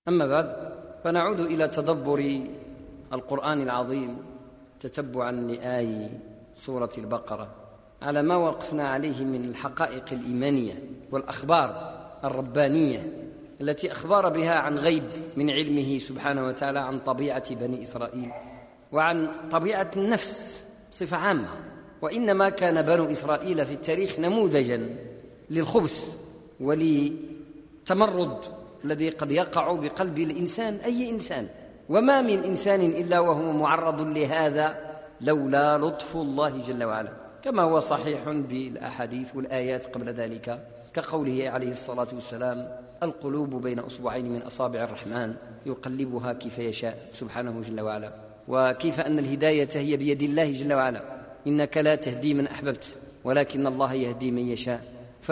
أما بعد، فنعود إلى تدبر القرآن العظيم تتبعا لآي سورة البقرة على ما وقفنا عليه من الحقائق الإيمانية والأخبار الربانية التي أخبر بها عن غيب من علمه سبحانه وتعالى عن طبيعة بني إسرائيل وعن طبيعة النفس بصفة عامة. وإنما كان بنو إسرائيل في التاريخ نموذجا للخبث ولتمرد الذي قد يقع بقلب الإنسان، أي إنسان، وما من إنسان إلا وهو معرض لهذا لولا لطف الله جل وعلا، كما هو صحيح بالأحاديث والآيات قبل ذلك، كقوله عليه الصلاة والسلام: القلوب بين أصبعين من أصابع الرحمن يقلبها كيف يشاء سبحانه جل وعلا، وكيف أن الهداية هي بيد الله جل وعلا، إنك لا تهدي من أحببت ولكن الله يهدي من يشاء.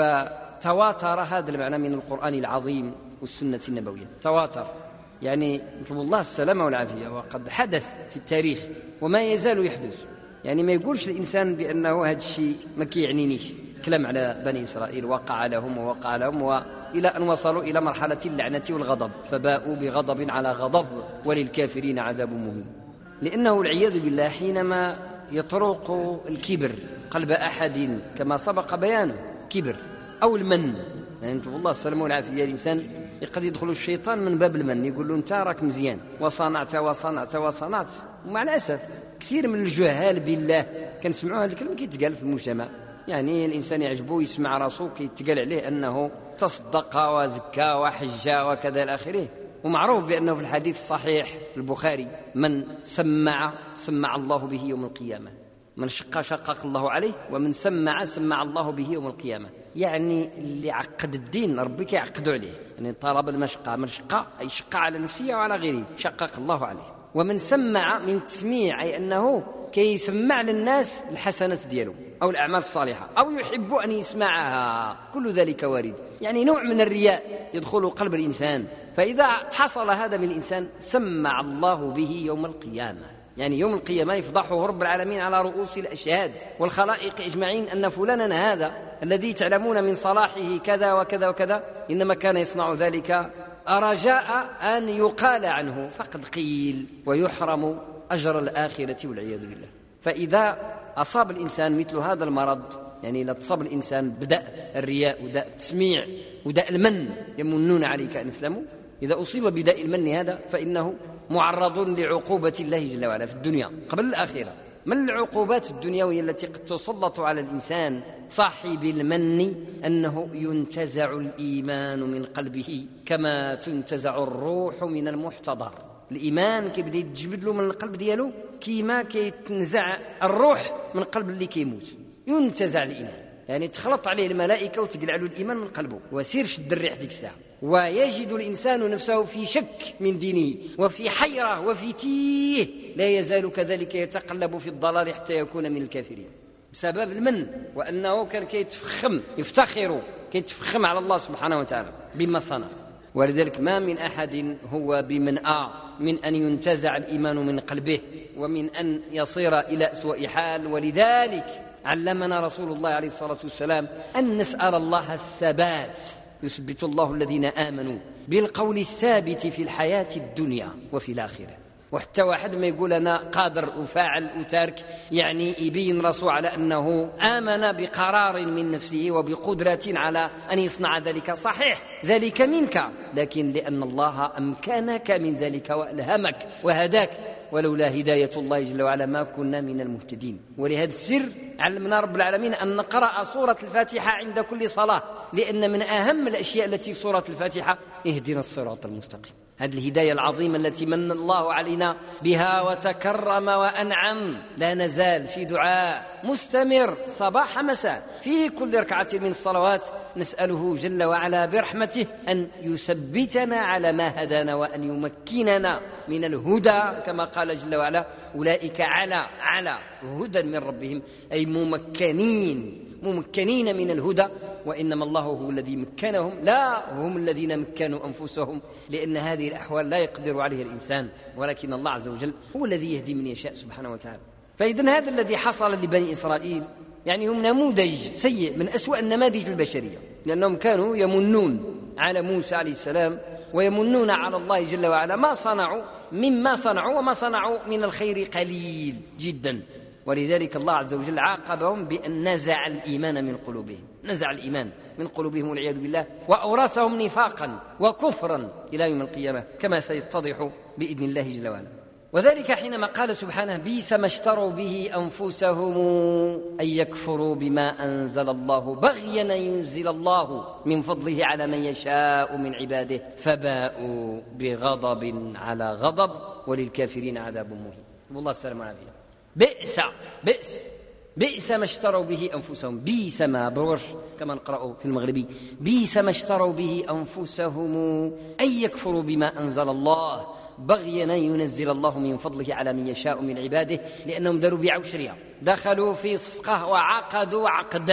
فتواتر هذا المعنى من القرآن العظيم والسنة النبوية، تواتر، يعني نطلب الله السلامة والعافية، وقد حدث في التاريخ وما يزال يحدث. يعني ما يقولش الإنسان بأنه هذا الشيء ما كيعنينيش، كلام على بني إسرائيل وقع لهم ووقع لهم، وإلى أن وصلوا إلى مرحلة اللعنة والغضب، فباءوا بغضب على غضب وللكافرين عذاب مهين. لأنه والعياذ بالله حينما يطرق الكبر قلب أحد كما سبق بيانه، كبر أو المن، يعني نطلب الله السلامة والعافية، الإنسان قد يدخل الشيطان من باب المن، يقول له أنت راك مزيان وصنعت وصنعت وصنعت. ومع الأسف كثير من الجهال بالله كنسمعوا هذه الكلمة كيتقال في المجتمع، يعني الإنسان يعجبه يسمع راسه كيتقال عليه أنه تصدق وزكى وحج وكذا إلى آخره. ومعروف بأنه في الحديث الصحيح البخاري: من سمع الله به يوم القيامة، من شقق الله عليه، ومن سمع الله به يوم القيامة. يعني اللي عقد الدين ربي كيعقدوا عليه، يعني طلب المشقة، من شقة أي شقة على نفسه وعلى غيره، شقق الله عليه. ومن سمع من تسميع، أي أنه كيسمع للناس الحسنات ديالهم أو الأعمال الصالحة، أو يحب أن يسمعها، كل ذلك وارد. يعني نوع من الرياء يدخل قلب الإنسان، فإذا حصل هذا من الإنسان سمع الله به يوم القيامة، يعني يوم القيامة يفضحه رب العالمين على رؤوس الأشهاد والخلائق أجمعين أن فلانا هذا الذي تعلمون من صلاحه كذا وكذا وكذا إنما كان يصنع ذلك رجاء أن يقال عنه، فقد قيل، ويحرم أجر الآخرة والعياذ بالله. فإذا أصاب الإنسان مثل هذا المرض، يعني إذا تصاب الإنسان بداء الرياء وداء التسميع وداء المن، يمنون عليك أن يسلموا، إذا أصيب بداء المن هذا فإنه معرض لعقوبة الله جل وعلا في الدنيا قبل الآخرة. من العقوبات الدنيوية التي قد تسلط على الإنسان صاحب المن أنه ينتزع الإيمان من قلبه كما تنتزع الروح من المحتضر. الإيمان كيبدا يتجبد له من القلب ديالو كيما كيتنزع الروح من قلب اللي كيموت، ينتزع الإيمان، يعني تخلط عليه الملائكة وتقلع له الإيمان من قلبه، وسير شد الريح ديك الساعة، ويجد الإنسان نفسه في شك من دينه وفي حيرة وفي تيه، لا يزال كذلك يتقلب في الضلال حتى يكون من الكافرين بسبب المن، وأنه كان كيتفخم، يفتخر، كيتفخم على الله سبحانه وتعالى بما صنع. ولذلك ما من أحد هو بمنأى من أن ينتزع الإيمان من قلبه ومن أن يصير إلى أسوأ حال. ولذلك علمنا رسول الله عليه الصلاة والسلام أن نسأل الله الثبات، يثبت الله الذين آمنوا بالقول الثابت في الحياة الدنيا وفي الآخرة. وحتى واحد ما يقول أنا قادر وفاعل وتارك، يعني يبين رسول على أنه آمن بقرار من نفسه وبقدرة على أن يصنع ذلك، صحيح ذلك منك، لكن لأن الله أمكنك من ذلك وألهمك وهداك، ولولا هداية الله جل وعلا ما كنا من المهتدين. ولهذا السر علمنا رب العالمين أن نقرأ سورة الفاتحة عند كل صلاة، لأن من أهم الأشياء التي في سورة الفاتحة اهدنا الصراط المستقيم، هذه الهداية العظيمة التي من الله علينا بها وتكرم وأنعم. لا نزال في دعاء مستمر صباح مساء في كل ركعة من الصلوات نسأله جل وعلا برحمته أن يثبتنا على ما هدانا وأن يمكننا من الهدى، كما قال جل وعلا: أولئك على هدى من ربهم، أي ممكنين من الهدى، وإنما الله هو الذي مكنهم، لا هم الذين مكنوا أنفسهم، لأن هذه الأحوال لا يقدر عليها الإنسان، ولكن الله عز وجل هو الذي يهدي من يشاء سبحانه وتعالى. فإذن هذا الذي حصل لبني إسرائيل يعني هم نموذج سيء من أسوأ النماذج البشرية، لأنهم كانوا يمنون على موسى عليه السلام ويمنون على الله جل وعلا ما صنعوا مما صنعوا، وما صنعوا من الخير قليل جدا. ولذلك الله عز وجل عاقبهم بأن نزع الإيمان من قلوبهم، نزع الإيمان من قلوبهم والعياذ بالله، وأورثهم نفاقا وكفرا إلى يوم القيامة كما سيتضح بإذن الله جل وعلا. وذلك حينما قال سبحانه: بئس ما اشتروا به أنفسهم أن يكفروا بما أنزل الله بغيا أن ينزل الله من فضله على من يشاء من عباده فباءوا بغضب على غضب وللكافرين عذاب مهين. والله السلام عليكم. بئس ما اشتروا به أنفسهم، بئس ما برورش كما نقرأ في المغربي، بئس ما اشتروا به أنفسهم أن يكفروا بما أنزل الله بغيا أن ينزل الله من فضله على من يشاء من عباده، لأنهم داروا بيع وشرية، دخلوا في صفقة وعقدوا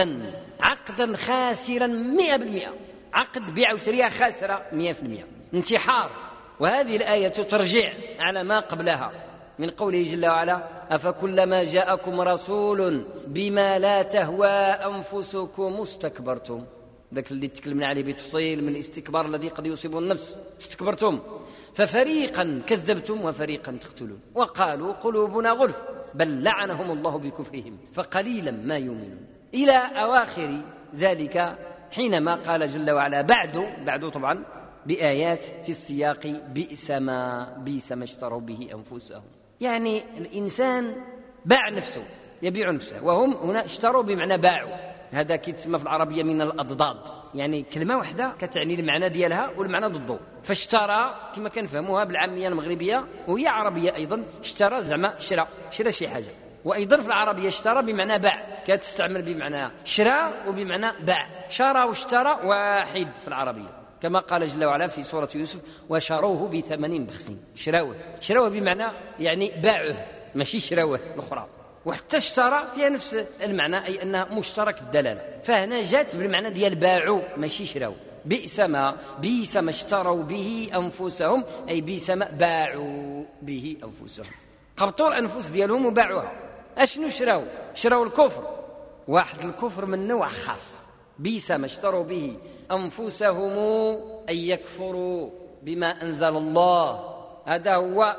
عقدا خاسرا 100%، عقد بيع وشرية خاسرة 100%، انتحار. وهذه الآية ترجع على ما قبلها من قوله جل وعلا: أفكلما جاءكم رسول بما لا تهوى أنفسكم استكبرتم. ذاك اللي تكلمنا عليه بتفصيل من الاستكبار الذي قد يصيب النفس، استكبرتم ففريقا كذبتم وفريقا تقتلون وقالوا قلوبنا غلف بل لعنهم الله بكفرهم فقليلا ما يؤمنون، إلى أواخر ذلك، حينما قال جل وعلا بعد طبعا بآيات في السياق: بئس ما اشتروا به أنفسهم. يعني الإنسان باع نفسه، يبيع نفسه، وهم هنا اشتروا بمعنى باعوا. هذا كيتسمى في العربية من الأضداد، يعني كلمة واحدة كتعني المعنى ديالها والمعنى ضده. فاشترى كما كنفهموها بالعامية المغربية وهي عربية أيضا، اشترى زعما شرى شي حاجة. وأيضا في العربية اشترى بمعنى باع، كتستعمل بمعنى شرى وبمعنى باع. شرى واشترى واحد في العربية، كما قال جل وعلا في سورة يوسف: وشروه بثمن بخس. شروه بمعنى يعني باعه، ماشي شروه الأخرى. وحتى اشترى فيها نفس المعنى، أي أنها مشترك الدلالة، فهنا جات بالمعنى ديال باعوا ماشي شراو. بئس ما اشتروا به أنفسهم، أي بئس ما باعوا به أنفسهم، قبطوا الأنفس ديالهم وباعوها. أشنو شراو الكفر، واحد الكفر من نوع خاص. بئس ما اشتروا به أنفسهم أن يكفروا بما أنزل الله، هذا هو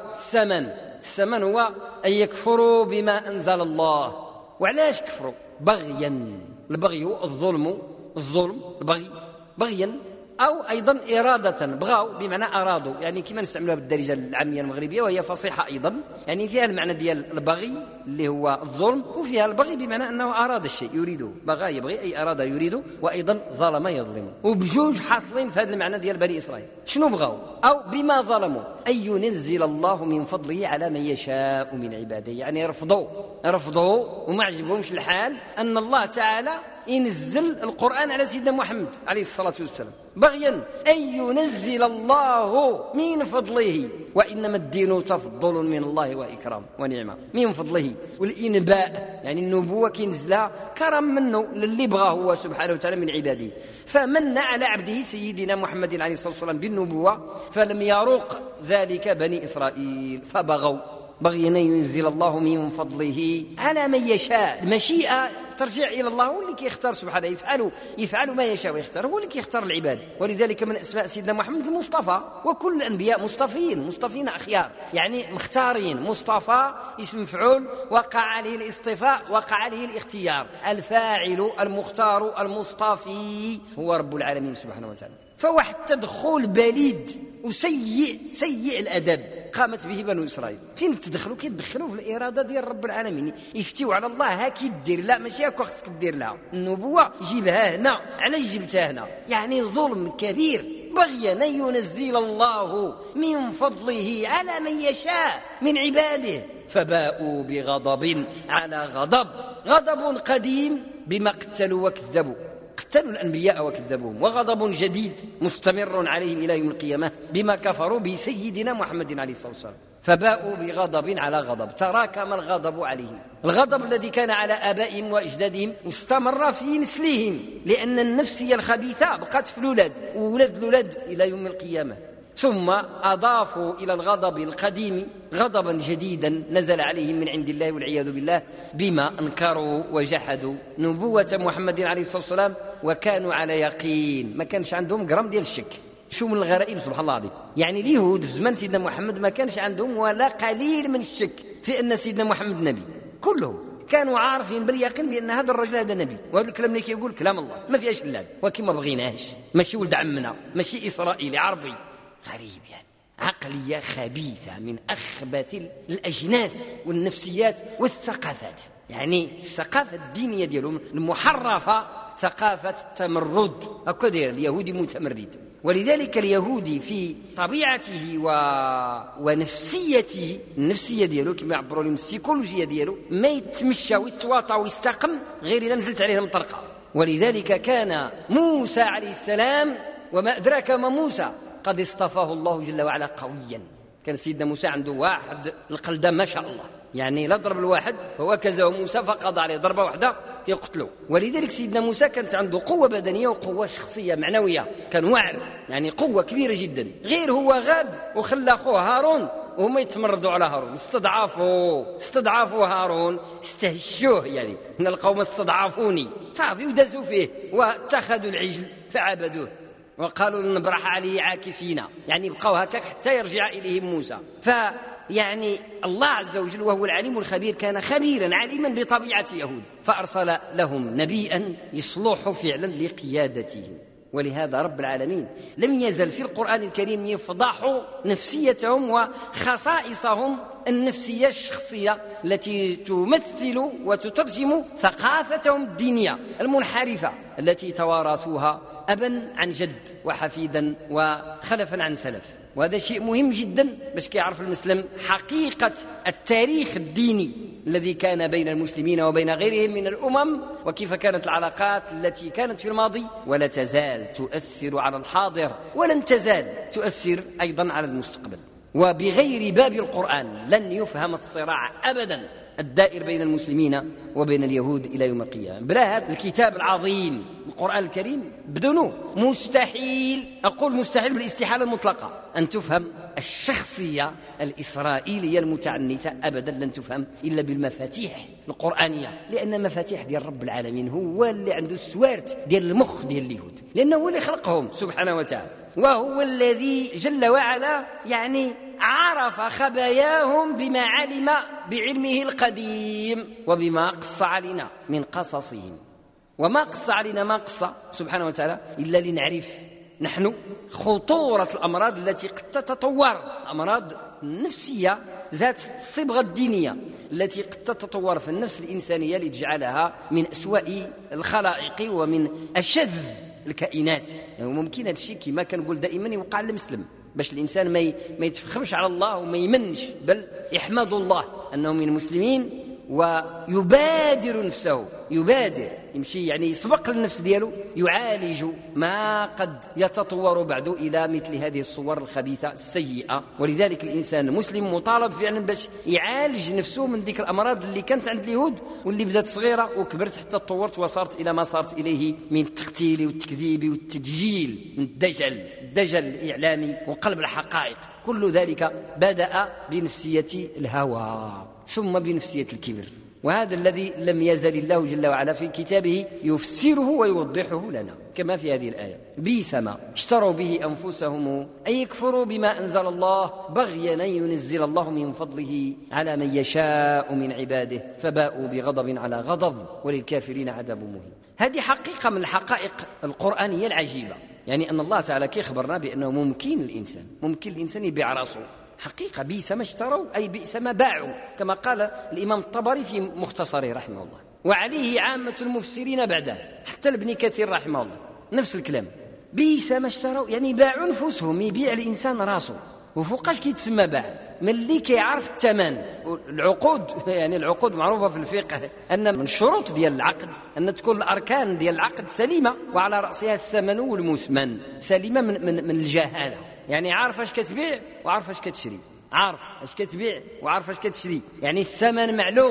الثمن هو أن يكفروا بما أنزل الله. وعلاش كفروا؟ بغيا. البغي هو الظلم، البغي بغيا، أو أيضا إرادة، بغاو بمعنى أرادوا، يعني كما نستعملها بالدارجة العامية المغربية وهي فصيحة أيضا، يعني فيها المعنى ديال البغي اللي هو الظلم، وفيها البغي بمعنى أنه أراد الشيء يريده، بغى يبغي أي أراد يريده، وأيضا ظلم يظلم، وبجوج حاصلين في هذا المعنى ديال بني إسرائيل. شنو بغاو؟ أو بما ظلموا أن ينزل الله من فضله على من يشاء من عباده، يعني رفضوا وما عجبهمش الحال أن الله تعالى ينزل القرآن على سيدنا محمد عليه الصلاة والسلام، بغيا أن ينزل الله من فضله، وإنما الدين تفضل من الله وإكرام ونعمة من فضله. والإنباء يعني النبوة كينزلها كرم منه للي بغاه هو سبحانه وتعالى من عباده. فمن على عبده سيدنا محمد عليه الصلاة والسلام بالنبوة، فلم يروق ذلك بني إسرائيل فبغوا بغيا أن ينزل الله من فضله على من يشاء. المشيئة ترجع إلى الله، هو اللي كيختار سبحانه، يفعل ما يشاء ويختار، هو اللي كيختار العباد. ولذلك من أسماء سيدنا محمد المصطفى، وكل الأنبياء مصطفين أخيار، يعني مختارين. مصطفى اسم مفعول وقع عليه الاصطفاء، وقع عليه الاختيار. الفاعل المختار المصطفي هو رب العالمين سبحانه وتعالى. فواحد تدخل بليد وسيء الأدب قامت به بنو إسرائيل. فين كيدخلوا في الإرادة ديال رب العالمين، يفتيوا على الله هاكي دير، لا ماشي هاكا خصك دير لها النبوة، جيبها هنا، علاش جبتها هنا؟ يعني ظلم كبير. بغيا أن ينزل الله من فضله على من يشاء من عباده فباءوا بغضب على غضب قديم بما قتلوا وكذبوا، قتلوا الأنبياء وكذبوهم، وغضب جديد مستمر عليهم إلى يوم القيامة بما كفروا بسيدنا محمد عليه الصلاة والسلام. فباءوا بغضب على غضب، تراكم الغضب عليهم. الغضب الذي كان على آبائهم وأجدادهم واستمر في نسلهم، لأن النفسية الخبيثة بقت في الأولاد وولاد الأولاد إلى يوم القيامة. ثم أضافوا إلى الغضب القديم غضبا جديدا نزل عليهم من عند الله والعياذ بالله، بما أنكروا وجحدوا نبوة محمد عليه الصلاة والسلام وكانوا على يقين، ما كانش عندهم جرام ديال الشك. شو من الغرائب سبحان الله العظيم، يعني اليهود في زمان سيدنا محمد ما كانش عندهم ولا قليل من الشك في أن سيدنا محمد نبي، كلهم كانوا عارفين باليقين بأن هذا الرجل هذا نبي، وهذا الكلام اللي كيقول كلام الله ما فيهاش اللعب، ولكن ما بغيناش، ماشي ولد عمنا، ماشي إسرائيلي عربي غريب، يعني عقلية خبيثة من أخبث الأجناس والنفسيات والثقافات. يعني الثقافة الدينية ديالهم المحرفة ثقافة التمرد، هكا داير اليهودي متمرد. ولذلك اليهودي في طبيعته ونفسيته، النفسية ديالو كما يعبروا لهم السيكولوجية ديالو، ما يتمشى ويتواطى ويستقم غير إذا نزلت عليه المطرقة. ولذلك كان موسى عليه السلام، وما أدراك ما موسى، قد اصطفاه الله جل وعلا قويا. كان سيدنا موسى عنده واحد القلدة ما شاء الله، يعني لا ضرب الواحد فهو كزه موسى فقضى عليه ضربة واحدة يقتله. ولذلك سيدنا موسى كانت عنده قوة بدنية وقوة شخصية معنوية، كان واعر، يعني قوة كبيرة جدا. غير هو غاب وخلى أخوه هارون وهم يتمردوا على هارون، استضعفوا هارون، استهشوه، يعني إن القوم استضعفوني، صافي ودازوا فيه واتخذوا العجل فعبدوه وقالوا نبرح عليه عاكفين، يعني بقوا هكاك حتى يرجع إليهم موسى. يعني الله عز وجل وهو العليم الخبير كان خبيرا عليما بطبيعة يهود، فأرسل لهم نبيا يصلح فعلا لقيادته. ولهذا رب العالمين لم يزل في القرآن الكريم يفضح نفسيتهم وخصائصهم النفسية الشخصية التي تمثل وتترجم ثقافتهم الدينية المنحرفة التي توارثوها أبا عن جد وحفيدا وخلفا عن سلف. وهذا شيء مهم جدا باش كيعرف المسلم حقيقة التاريخ الديني الذي كان بين المسلمين وبين غيرهم من الأمم، وكيف كانت العلاقات التي كانت في الماضي ولا تزال تؤثر على الحاضر، ولن تزال تؤثر أيضا على المستقبل. وبغير باب القرآن لن يفهم الصراع أبدا الدائر بين المسلمين وبين اليهود إلى يوم القيامة. بلا هذا الكتاب العظيم القرآن الكريم بدونه مستحيل، أقول مستحيل بالاستحالة المطلقة، أن تفهم الشخصية الإسرائيلية المتعنتة، أبدا لن تفهم إلا بالمفاتيح القرآنية، لأن مفاتيح ديال رب العالمين هو اللي عنده السوارت ديال المخ ديال اليهود، لأنه هو اللي خلقهم سبحانه وتعالى، وهو الذي جل وعلا يعني عرف خباياهم بما علم بعلمه القديم وبما قص علينا من قصصهم. وما قص علينا ما قص سبحانه وتعالى إلا لنعرف نحن خطورة الأمراض التي قد تتطور، الأمراض النفسية ذات الصبغة الدينية التي قد تتطور في النفس الإنسانية لتجعلها من أسوأ الخلائق ومن أشذ الكائنات. يعني ممكن هذا الشيء كما كنقول دائما يوقع للمسلم، باش الإنسان ما يتفخمش على الله وما يمنش، بل يحمد الله أنه من المسلمين ويبادر نفسه، يبادر يمشي يعني يسبق للنفس دياله، يعالج ما قد يتطور بعد إلى مثل هذه الصور الخبيثة السيئة. ولذلك الإنسان المسلم مطالب فعلا باش يعالج نفسه من ذيك الأمراض اللي كانت عند اليهود واللي بدأت صغيرة وكبرت حتى تطورت وصارت إلى ما صارت إليه من التقتيل والتكذيب والتدجيل، من الدجل الإعلامي وقلب الحقائق. كل ذلك بدأ بنفسية الهوى ثم بنفسية الكبر، وهذا الذي لم يزل الله جل وعلا في كتابه يفسره ويوضحه لنا كما في هذه الآية: بئس ما اشتروا به أنفسهم أن يكفروا بما أنزل الله بغيا أن ينزل الله من فضله على من يشاء من عباده فباءوا بغضب على غضب وللكافرين عذاب مهين. هذه حقيقة من الحقائق القرآنية العجيبة، يعني أن الله تعالى كيخبرنا بأنه ممكن الإنسان يبيع راسه. حقيقة بئس ما اشتروا أي بئس ما باعوا، كما قال الإمام الطبري في مختصره رحمه الله، وعليه عامة المفسرين بعده حتى ابن كثير رحمه الله نفس الكلام. بئس ما اشتروا يعني باعوا نفوسهم، يبيع الإنسان راسه. وفوقاش كيتسمى باع؟ من اللي كيعرف الثمن. العقود يعني العقود معروفة في الفقه أن من الشروط ديال العقد أن تكون الأركان ديال العقد سليمة، وعلى رأسها الثمن والمثمن، سليمة من الجهالة، يعني عارف اش كتبيع وعارف اش كتشري، عارف اش كتبيع وعارف اش كتشري، يعني الثمن معلوم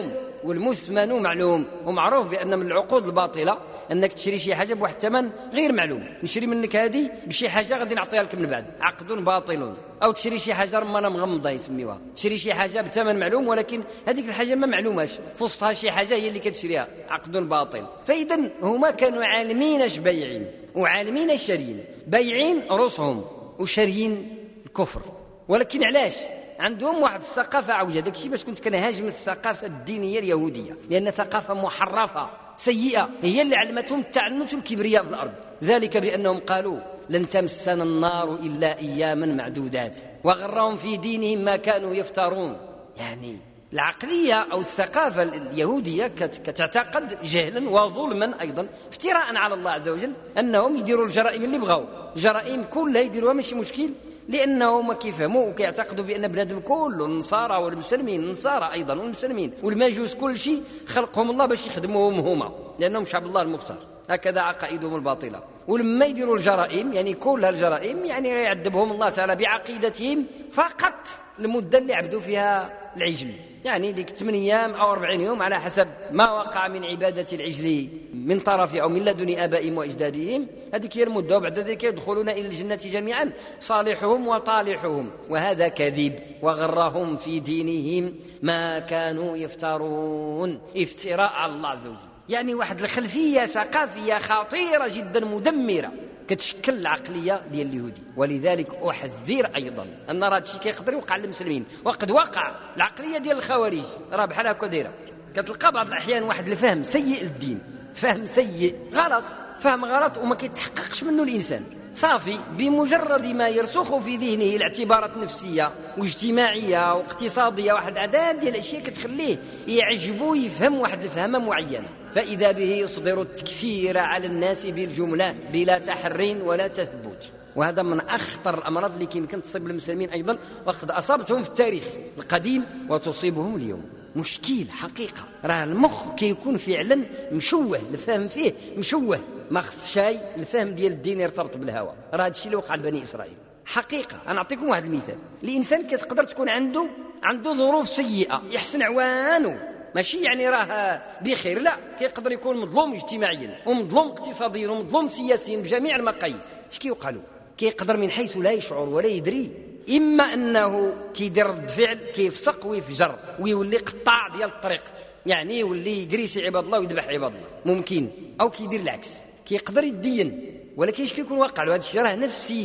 والمثمن معلوم. ومعروف بأن من العقود الباطلة أنك تشري شي حاجة بواحد الثمن غير معلوم. نشري منك هذه بشي حاجة غادي نعطيها لك من بعد، عقد باطل. أو تشري شي حاجة رمانة مغمضة يسميوها، تشري شي حاجة بثمن معلوم ولكن هذيك الحاجة ما معلوماش، في وسطها شي حاجة هي اللي كتشريها، عقد باطل. فإذا هما كانوا عالمين اش بايعين وعالمين اش شاريين، بايعين رؤوسهم وشاريين الكفر. ولكن علاش؟ عندهم واحد الثقافة عوجة. داك الشيء باش كنت كنهاجم الثقافة الدينية اليهودية، لأن ثقافة محرفة سيئة هي اللي علمتهم التعنت والكبرياء في الأرض. ذلك بأنهم قالوا لن تمسنا النار إلا أياما معدودات، وغرهم في دينهم ما كانوا يفترون. يعني العقلية أو الثقافة اليهودية كتعتقد جهلا وظلما أيضا افتراء على الله عز وجل أنهم يديروا الجرائم اللي بغاو، جرائم كلها يديروها ماشي مشكل، لأنهم كيفهموا وكيعتقدوا بأن بنادم كله النصارى والمسلمين، النصارى أيضا والمسلمين والمجوس كل شيء خلقهم الله باش يخدموهم هما، لأنهم شعب الله المختار. هكذا عقائدهم الباطلة. ولما يديروا الجرائم يعني كل هالجرائم يعني يعذبهم الله تعالى بعقيدتهم فقط المدة اللي عبدوا فيها العجل، يعني ديك 8 أيام أو 40 يوم على حسب ما وقع من عبادة العجل من طرف أو من لدن آبائهم وأجدادهم، هذيك هي المدة. وبعد ذلك يدخلون إلى الجنة جميعا صالحهم وطالحهم. وهذا كذب، وغرهم في دينهم ما كانوا يفترون، افتراء على الله عز وجل. يعني واحد الخلفية ثقافية خطيرة جدا مدمرة كتشكل العقلية ديال اليهودي. ولذلك أحذر أيضا أن راه هادشي كيقدر يوقع للمسلمين، وقد وقع. العقلية ديال الخوارج راه بحال هكا دايرة، كتلقى بعض الأحيان واحد الفهم سيء للدين، فهم سيء غلط، فهم غلط وما كيتحققش منه الإنسان صافي. بمجرد ما يرسخ في ذهنه الاعتبارات نفسية واجتماعية واقتصادية، واحد العدد ديال الأشياء كتخليه يعجبه يفهم واحد الفهمة معينة، فإذا به يصدر التكفير على الناس بالجملة بلا تحرين ولا تثبت. وهذا من أخطر الأمراض اللي يمكن تصيب المسلمين أيضا، وقد أصابتهم في التاريخ القديم وتصيبهم اليوم. مشكل حقيقة، راه المخ كيكون فعلا مشوه، الفهم فيه مشوه، ما خص شيء الفهم ديال الدين يرتبط بالهوى. راه هادشي اللي وقع لبني إسرائيل حقيقة. أنا أعطيكم واحد المثال. الإنسان كتقدر تكون عنده ظروف سيئة يحسن عوانه، ماشي يعني راه بخير، لا، كيقدر يكون مظلوم اجتماعيا ومظلوم اقتصاديا ومظلوم سياسيا بجميع المقاييس. اش كيوقع له؟ كيقدر من حيث لا يشعر ولا يدري، إما أنه كيدير رد فعل كيفسق ويفجر ويولي قطاع ديال الطريق، يعني يولي يجريسي عباد الله ويذبح عباد الله، ممكن. أو كيدير العكس، كيقدر يدين، ولكن اش كيكون واقع له؟ هذا الشيء راه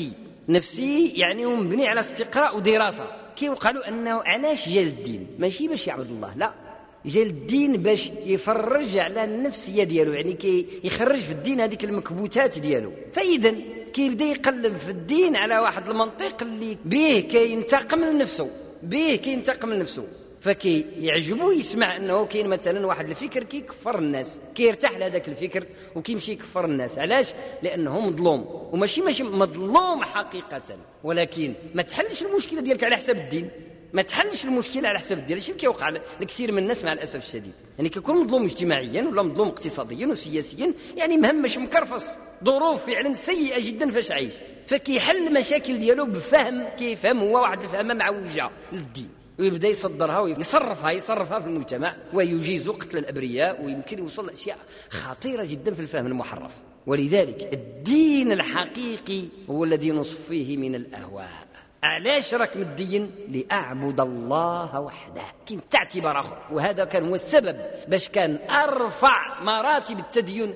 نفسي يعني مبني على استقراء ودراسة. كيوقع له أنه علاش جا الدين؟ ماشي باش يعبد الله، لا، جا الدين باش يفرج على النفسية ديالو، يعني يخرج في الدين هذيك المكبوتات ديالو. فإذا كيبدا يقلب في الدين على واحد المنطق اللي به كينتقم لنفسه، فكيعجبه يسمع انه كاين مثلا واحد الفكر كيكفر الناس، كيرتاح لهذاك الفكر وكيمشي يكفر الناس. علاش؟ لانه مظلوم، وماشي مظلوم حقيقة، ولكن ما تحلش المشكلة ديالك على حساب الدين، ما تحلش المشكلة على حساب الدين. الشيء اللي كيوقع لكثير من الناس مع الأسف الشديد، يعني كيكون مظلوم اجتماعيا ولا مظلوم اقتصاديا وسياسيا، يعني مهمش مكرفص، ظروف فعلا سيئة جدا فاش عايش، فكيحل مشاكل ديالو بفهم، كيفهم هو واحد الفهمة معوجة للدين، ويبدا يصدرها ويصرفها في المجتمع، ويجيز قتل الأبرياء، ويمكن يوصل لأشياء خطيرة جدا في الفهم المحرف. ولذلك الدين الحقيقي هو الذي نصفيه من الأهواء. علاش راك مدين؟ لأعبد الله وحده. كاين تعتبر آخر، وهذا كان هو السبب باش كان أرفع مراتب التدين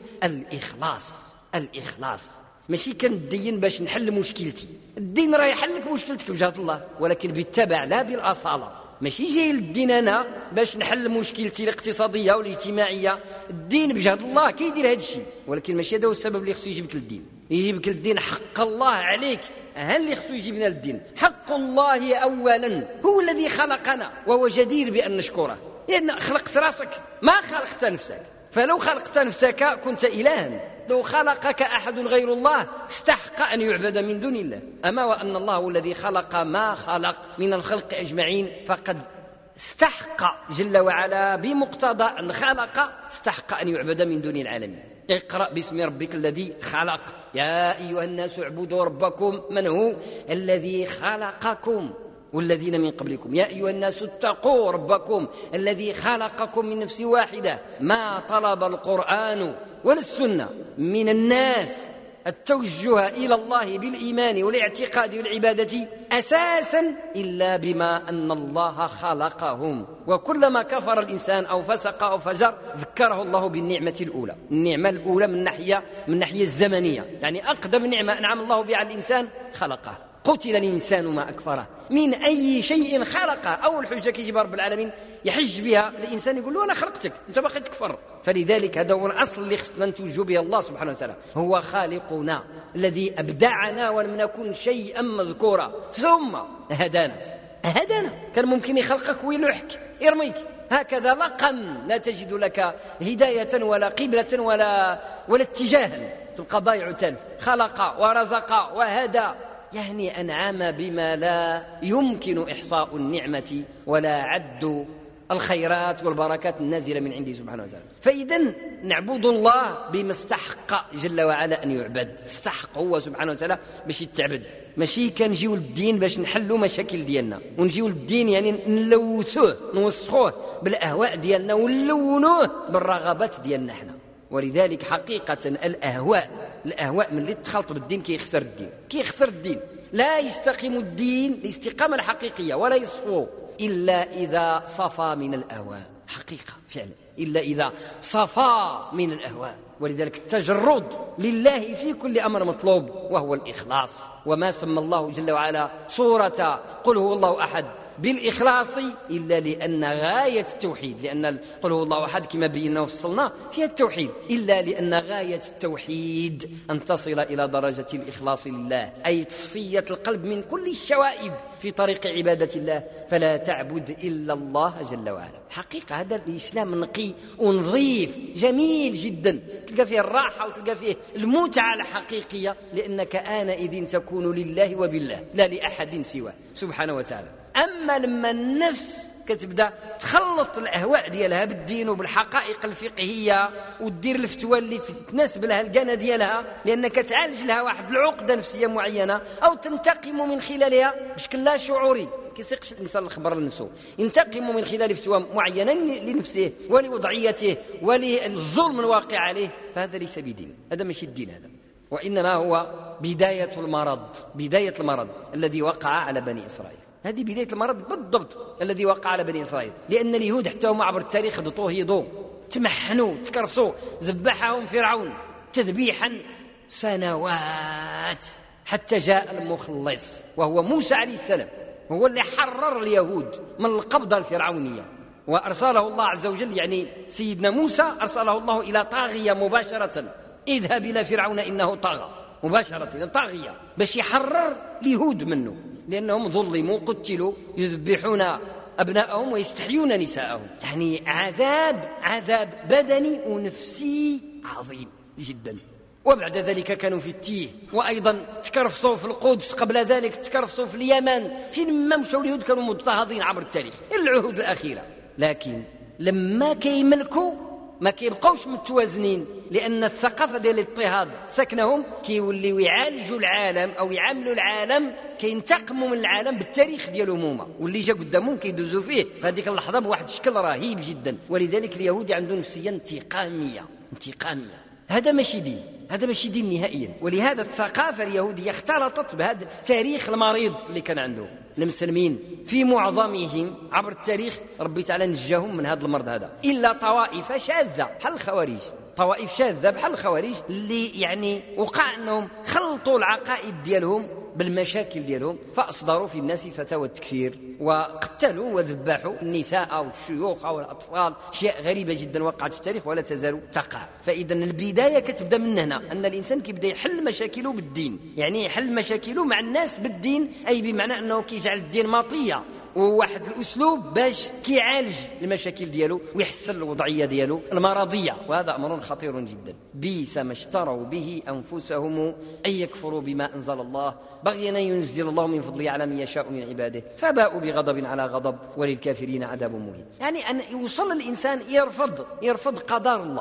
الإخلاص. ماشي كندين باش نحل مشكلتي، الدين راه يحل لك مشكلتك بجهة الله، ولكن بالتبع لا بالأصالة. ماشي جاي للدين أنا باش نحل مشكلتي الاقتصادية والاجتماعية، الدين بجهة الله كيدير هذا الشيء، ولكن ماشي هذا هو السبب اللي خصو يجيبك للدين. يجيبك للدين حق الله عليك، هل اللي خصو يجيبنا للدين؟ حق الله أولا، هو الذي خلقنا وهو جدير بأن نشكره، لأن خلقت راسك ما خلقت نفسك، فلو خلقت نفسك كنت إلها. لو خلقك أحد غير الله استحق أن يعبد من دون الله. أما وأن الله هو الذي خلق ما خلق من الخلق أجمعين، فقد استحق جل وعلا بمقتضى أن خلق استحق أن يعبد من دون العالمين. اقرأ باسم ربك الذي خلق، يا أيها الناس اعبدوا ربكم من هو الذي خلقكم والذين من قبلكم يا أيها الناس اتقوا ربكم الذي خلقكم من نفس واحدة. ما طلب القرآن ولا السنة من الناس التوجه إلى الله بالإيمان والاعتقاد والعبادة أساسا إلا بما أن الله خلقهم. وكلما كفر الإنسان أو فسق أو فجر ذكره الله بالنعمة الأولى. النعمة الأولى من ناحية الزمنية، يعني أقدم نعمة أنعم الله بها على الإنسان خلقه. قتل الإنسان ما أكفره، من أي شيء خلقه. أول حجة كيجيب رب العالمين يحج بها الإنسان يقول له أنا خلقتك أنت باقي تكفر. فلذلك هذا هو الأصل اللي خصنا نتوجه به الله سبحانه وتعالى، هو خالقنا الذي أبدعنا ولم نكن شيئا مذكورا ثم هدانا. كان ممكن يخلقك ويلوحك يرميك هكذا لقا، لا تجد لك هداية ولا قبلة ولا اتجاها، تبقى ضايع تالف. خلق ورزق وهدى، يعني أنعم بما لا يمكن إحصاء النعمة ولا عد الخيرات والبركات النازلة من عنده سبحانه وتعالى. فإذن نعبد الله بما استحق جل وعلا أن يعبد. استحق هو سبحانه وتعالى باش يتعبد، ماشي كنجيو للدين باش نحلوا مشاكل ديالنا، ونجيو للدين يعني نلوثوه نوسخوه بالأهواء ديالنا ونلونوه بالرغبات ديالنا احنا. ولذلك حقيقة الأهواء من اللي تخلط بالدين كيخسر الدين. لا يستقيم الدين الاستقامة الحقيقية ولا يصفو إلا إذا صفى من الأهواء، حقيقة فعلا إلا إذا صفى من الأهواء. ولذلك التجرد لله في كل أمر مطلوب وهو الإخلاص. وما سمى الله جل وعلا سورة قل هو الله أحد بالإخلاص إلا لأن غاية التوحيد، لأن قل هو الله أحد كما بينا وفصلنا فيها التوحيد، إلا لأن غاية التوحيد أن تصل إلى درجة الإخلاص لله، أي تصفية القلب من كل الشوائب في طريق عبادة الله، فلا تعبد إلا الله جل وعلا. حقيقة هذا الإسلام نقي ونظيف جميل جدا، تلقى فيه الراحة وتلقى فيه المتعة الحقيقية، لأنك آنئذ تكون لله وبالله لا لأحد سواه سبحانه وتعالى. أما لما النفس كتبدا تخلط الأهواء ديالها بالدين وبالحقائق الفقهية وتدير الفتوى اللي تناسب لها القنا ديالها، لأنك تعالج لها واحد العقدة نفسية معينة أو تنتقم من خلالها بشكل لا شعوري، كيسيقش الإنسان الخبر لنفسه، ينتقم من خلال فتوى معينة لنفسه ولوضعيته وللظلم الواقع عليه، فهذا ليس بدين، هذا ماشي الدين هذا، وإنما هو بداية المرض الذي وقع على بني إسرائيل. هذه بداية المرض بالضبط الذي وقع على بني إسرائيل، لأن اليهود حتى هم عبر التاريخ ضطوه يضوا تمحنوا تكرفصوا، ذبحهم فرعون تذبيحا سنوات حتى جاء المخلص وهو موسى عليه السلام، هو اللي حرر اليهود من القبضة الفرعونية، وأرسله الله عز وجل، يعني سيدنا موسى أرسله الله إلى طاغية مباشرة، اذهب إلى فرعون إنه طغى، مباشرة إلى طاغية باش يحرر اليهود منه، لأنهم ظلموا قتلوا يذبحون أبناءهم ويستحيون نساءهم، يعني عذاب بدني ونفسي عظيم جدا. وبعد ذلك كانوا في التيه، وأيضا تكرفصوا في القدس، قبل ذلك تكرفصوا في اليمن، فين ما مشوا اليهود كانوا مضطهدين عبر التاريخ إلى العهود الأخيرة. لكن لما كيملكوا ما كيبقوش متوازنين، لأن الثقافة ديال الاضطهاد سكنهم، كيوليو يعالجوا العالم أو يعاملوا العالم، كينتقموا من العالم بالتاريخ ديالهم هما، واللي جا قدامهم كيدوزوا فيه في هذيك اللحظة بواحد الشكل رهيب جدا. ولذلك اليهود عندهم نفسية انتقامية. هذا ماشي دين نهائيا. ولهذا الثقافة اليهودية اختلطت بهذا التاريخ المريض اللي كان عندهم. المسلمين في معظمهم عبر التاريخ ربي تعالى نجاهم من هذا المرض هذا، إلا طوائف شاذة بحال الخوارج، اللي يعني وقع أنهم خلطوا العقائد ديالهم بالمشاكل ديالهم، فأصدروا في الناس فتاوى التكفير وقتلوا وذبحوا النساء والشيوخ والأطفال، أشياء غريبة جدا وقعت في التاريخ ولا تزال تقع. فإذا البداية كتبدأ من هنا، أن الإنسان كيبدأ يحل مشاكله بالدين، يعني يحل مشاكله مع الناس بالدين، أي بمعنى أنه كيجعل الدين مطية وواحد الأسلوب باش كيعالج المشاكل ديالو ويحسن الوضعية ديالو المرضية، وهذا أمر خطير جدا. بئس ما اشتروا به أنفسهم أن يكفروا بما أنزل الله بغيا ينزل الله من فضله على من يشاء من عباده فباءوا بغضب على غضب وللكافرين عذاب مهين. يعني أن يوصل الإنسان يرفض قدر الله،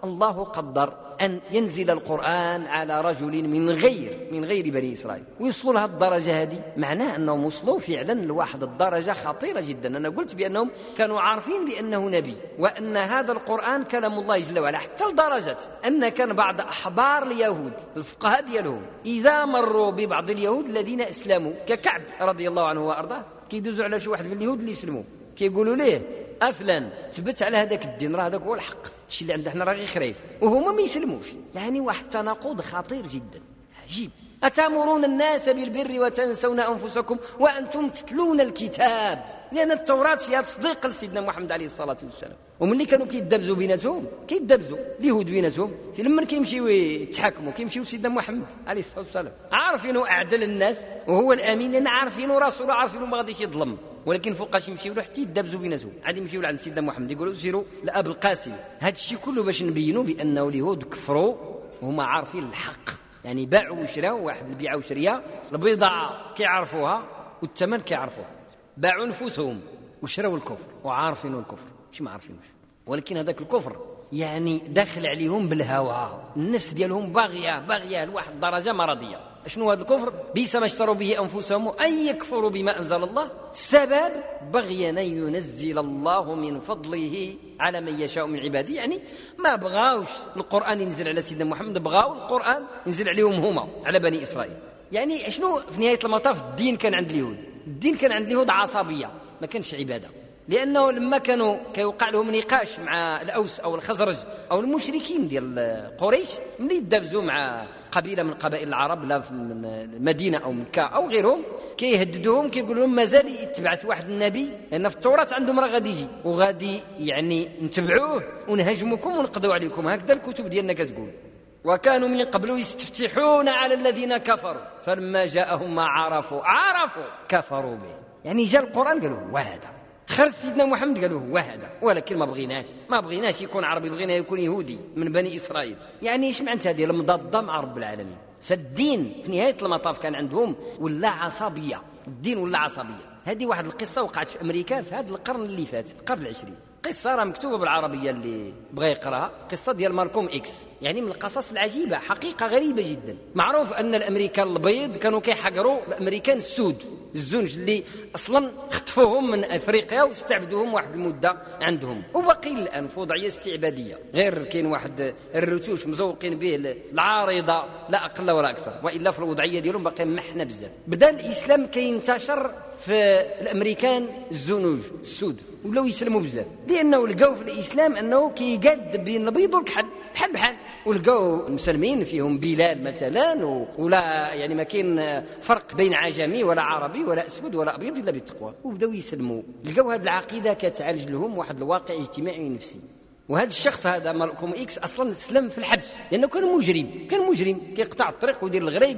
الله قدر أن ينزل القرآن على رجل من غير بني إسرائيل ويوصلوا لها الدرجة هذه، معناه أنهم وصلوا فعلا لواحد الدرجة خطيرة جدا. أنا قلت بأنهم كانوا عارفين بأنه نبي وأن هذا القرآن كلام الله جل وعلا، حتى لدرجة أن كان بعض أحبار اليهود الفقهاء ديالهم إذا مروا ببعض اليهود الذين أسلموا ككعب رضي الله عنه وأرضاه كيدوزوا على شي واحد من اليهود اللي يسلموا كيقولوا ليه أفلان تبت على هذاك الدين، راه هذاك هو الحق، الشيء اللي عندنا احنا راه غير خريف، وهما ما يسلموش. يعني واحد تناقض خطير جدا عجيب. أتأمرون الناس بالبر وتنسون أنفسكم وأنتم تتلون الكتاب، لأن التوراة فيها تصديق لسيدنا محمد عليه الصلاة والسلام. وملي كانوا كيدبزوا بيناتهم اليهود بيناتهم لما كيمشيو يتحاكموا كيمشيو سيدنا محمد عليه الصلاة والسلام، عارفينه أعدل الناس وهو الأمين، لأن عارفينه رسوله، عارفينه ما غاديش يظلم، ولكن فوقاش يمشيو حتى يدبزوا بيناتهم، عاد يمشيو لعند سيدنا محمد يقولوا سيروا لأبي القاسم. هذا الشيء كله باش نبينوا بأنه اليهود كفروا وهما عارفين الحق، يعني باعوا وشراوا، واحد البيعة وشرية، البضاعة كيعرفوها والثمن كيعرفوه، باعوا نفوسهم وشراوا الكفر وعارفين الكفر مش ما عارفينوش، ولكن هذاك الكفر يعني داخل عليهم بالهوى، النفس ديالهم باغيه لواحد درجة مرضية. شنو هذا الكفر؟ بئس ما اشتروا به أنفسهم أن يكفروا بما أنزل الله، السبب بغيا أن ينزل الله من فضله على من يشاء من عباده. يعني ما بغاوش القرآن ينزل على سيدنا محمد، بغاو القرآن ينزل عليهم هما على بني إسرائيل. يعني شنو في نهاية المطاف الدين كان عند اليهود عصبية، ما كانش عبادة، لأنه لما كانوا كيوقع لهم نقاش مع الأوس أو الخزرج أو المشركين ديال قريش، ملي يدابزوا مع قبيلة من قبائل العرب لا في المدينة أو مكة أو غيرهم، كيهددوهم كيقولوا لهم مازال يتبعث واحد النبي، لأن في التوراة عندهم راه غادي يجي وغادي يعني نتبعوه ونهاجمكم ونقضوا عليكم، هكذا الكتب ديالنا كتقول. وكانوا من قبل يستفتحون على الذين كفروا فلما جاءهم ما عرفوا كفروا به. يعني جاء القرآن قالوا وهذا، خرج سيدنا محمد قالوا وهذا، ولكن ما بغيناش يكون عربي، بغينا يكون يهودي من بني إسرائيل. يعني ايش معنى هذه المضادة مع رب العالمين؟ فالدين في نهاية المطاف كان عندهم ولا عصبية، الدين ولا عصبية. هذه واحد القصة وقعت في أمريكا في هذا القرن اللي فات، القرن العشرين، قصة راه مكتوبة بالعربية اللي بغى يقراها، قصة ديال مالكوم إكس. يعني من القصص العجيبة، حقيقة غريبة جدا. معروف أن الأمريكان البيض كانوا كيحقروا الأمريكان السود، الزنج اللي أصلا خطفوهم من أفريقيا واستعبدوهم واحد المدة عندهم، وباقي الآن في وضعية استعبادية، غير كاين واحد الرتوش مزوقين به العارضة لا أقل ولا أكثر، وإلا في الوضعية ديالهم باقي محنة بزاف. بدأ الإسلام كينتشر في الأمريكان الزنوج السود، ولاو يسلموا بزاف، لأنه لقاو في الإسلام أنه كيقاد بين البيض والكحل بحال، ولقاو المسلمين فيهم بلال مثلا، ولا يعني ما كاين فرق بين عجمي ولا عربي ولا أسود ولا أبيض إلا بالتقوى، وبداو يسلموا. لقاو هذه العقيدة كتعالج لهم واحد الواقع اجتماعي ونفسي. وهذا الشخص هذا مالكوم إكس أصلا اسلم في الحبس لأنه كان مجرم كيقطع الطريق ويدير الغريب،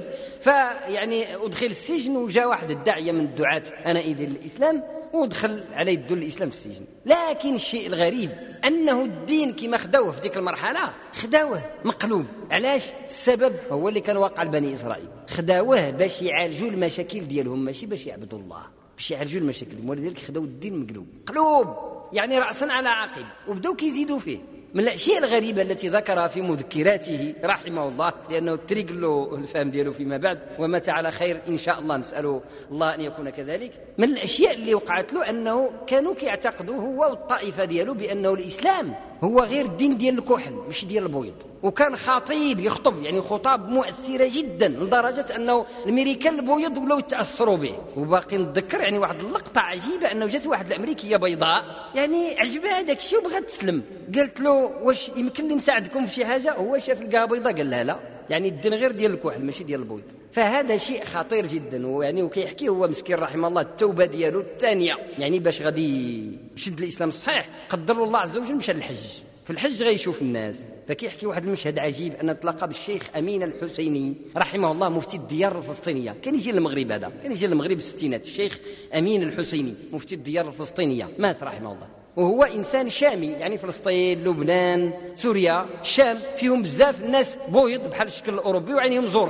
فيعني أدخل السجن، وجاء واحد الداعية من الدعاة أنا إذن الإسلام ودخل عليه الدول الإسلام في السجن. لكن الشيء الغريب أنه الدين كما خداوه في ديك المرحلة خداوه مقلوب. علاش؟ السبب هو اللي كان واقع لبني إسرائيل، خداوه باش يعالجوا المشاكل ديالهم، ماشي باش يعبدوا الله، باش يعالجوا المشاكل ديالهم، ولذلك خداو الدين مقلوب يعني رأسا على عقب، وبداو كيزيدوا فيه. من الأشياء الغريبة التي ذكرها في مذكراته رحمه الله، لأنه تريق له الفهم دياله فيما بعد، ومتى على خير إن شاء الله، نسأل الله أن يكون كذلك. من الأشياء اللي وقعت له أنه كانوا كيعتقدوا هو والطائفة دياله بأنه الإسلام هو غير الدين ديال الكحل مش ديال البيض، وكان خطيب يخطب يعني خطاب مؤثرة جدا لدرجة أنه الأمريكان البيض ولاو يتأثروا به. وباقي نتذكر يعني واحد اللقطة عجيبة، أنه جات واحد الأمريكية بيضاء يعني عجبها هذاك الشيء وبغات تسلم، قالت له واش يمكن لي نساعدكم في شي حاجة؟ هو شاف لقاها بيضاء قال لها لا، يعني الدين غير ديال الكحل ماشي ديال البيض. فهذا شيء خطير جدا، ويعني وكيحكي هو مسكين رحمه الله التوبة ديالو الثانية، يعني باش غادي يشد الإسلام الصحيح قدر الله عز وجل مشى للحج، في الحج غيشوف الناس، فكيحكي واحد المشهد عجيب أن تلاقى بالشيخ أمين الحسيني رحمه الله مفتي الديار الفلسطينية، كان يجي للمغرب، هذا كان يجي للمغرب الستينات، الشيخ أمين الحسيني مفتي الديار الفلسطينية، مات رحمه الله، وهو إنسان شامي، يعني فلسطين لبنان سوريا الشام فيهم بزاف الناس بويض بحال الشكل الأوروبي وعينيهم زرق،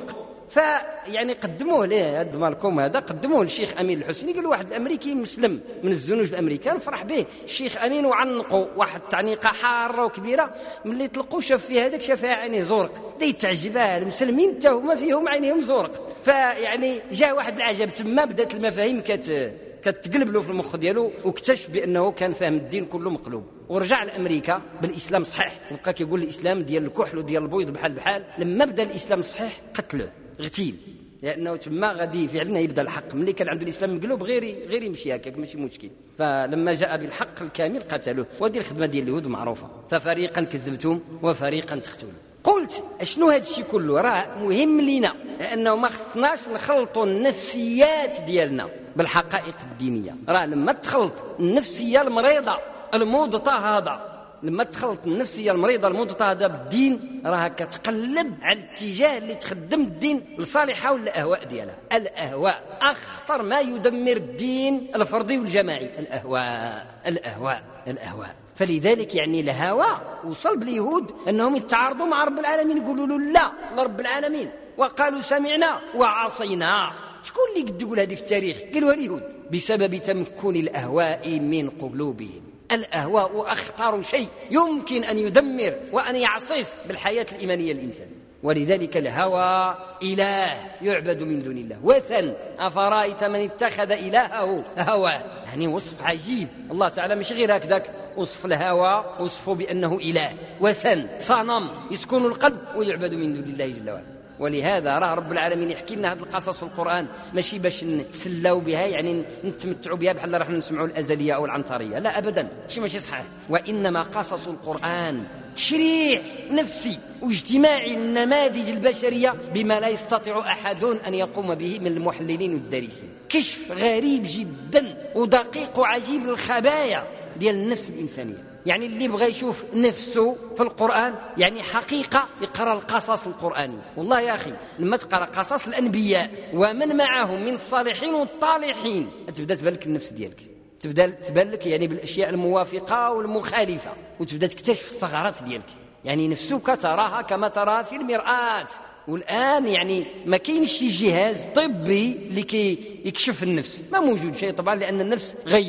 فيعني قدموه ليه هذا مالكم، هذا قدموه للشيخ أمين الحسني، قالوا واحد الأمريكي مسلم من الزنوج الأمريكان فرح به الشيخ أمين، وعنقوا واحد التعنيقة حارة وكبيرة. ملي طلقوا شاف فيه هذاك، شافها عينيه زرق، دي تعجبها المسلمين حتى هما فيهم عينيهم زرق. فيعني جاء واحد العجب تما، بدات المفاهيم كتقلب له في المخ ديالو، واكتشف بأنه كان فاهم الدين كله مقلوب، ورجع لأمريكا بالإسلام صحيح، وبقى كيقول الإسلام ديال الكحل وديال البيض بحال. لما بدا الإسلام الصحيح قتلوه اغتيل، لأنه تما غادي فعلا يبدا الحق. ملي كان عنده الإسلام مقلوب غير يمشي هكاك ماشي مشكل، فلما جاء بالحق الكامل قتلوه. ودي الخدمة ديال اليهود معروفة، ففريقا كذبتم وفريقا تقتلون. قلت شنو هذا الشيء كله؟ راه مهم لينا، لأنه ما خصناش نخلطوا النفسيات ديالنا بالحقائق الدينية. راه لما تخلط النفسية المريضة المضطهدة، لما تخلط النفسية المريضة المضطهدة بالدين، راها كتقلب على الاتجاه اللي تخدم الدين لصالحها ولا الأهواء ديالها. الأهواء أخطر ما يدمر الدين الفردي والجماعي، الأهواء. فلذلك يعني الهوى وصل باليهود أنهم يتعارضوا مع رب العالمين، يقولوا له لا لرب العالمين، وقالوا سمعنا وعصينا. شكون اللي قد يقول هذه في التاريخ؟ قالوا اليهود، بسبب تمكن الأهواء من قلوبهم. الأهواء أخطر شيء يمكن أن يدمر وأن يعصف بالحياة الإيمانية للإنسان. ولذلك الهوى إله يعبد من دون الله، وثن أفرأيت من اتخذ إلهه هواه. يعني وصف عجيب، الله تعالى مش غير هكذاك وصف الهوى، وصفه بأنه إله، وثن صنم يسكن القلب ويعبد من دون الله جل وعلا. ولهذا راه رب العالمين يحكي لنا هذه القصص في القرآن ماشي باش نتسلاو بها، يعني نتمتعوا بها بحال راح نسمعوا الأزلية أو العنترية، لا أبدا، ماشي صحيح. وإنما قصص القرآن تشريح نفسي واجتماعي للنماذج البشرية بما لا يستطيع أحد أن يقوم به من المحللين والدارسين. كشف غريب جدا ودقيق وعجيب للخبايا ديال النفس الإنسانية. يعني اللي بغى يشوف نفسه في القرآن يعني حقيقة يقرأ القصص القرآني. والله يا أخي لما تقرأ قصص الأنبياء ومن معهم من الصالحين والطالحين تبدأ تبالك النفس ديالك، تبدأ تبالك يعني بالأشياء الموافقة والمخالفة، وتبدأ تكتشف الثغرات ديالك. يعني نفسك تراها كما تراها في المرآة. والآن يعني ما كاينش شي جهاز طبي لكي يكشف النفس، ما موجود شيء طبعا، لأن النفس غيب.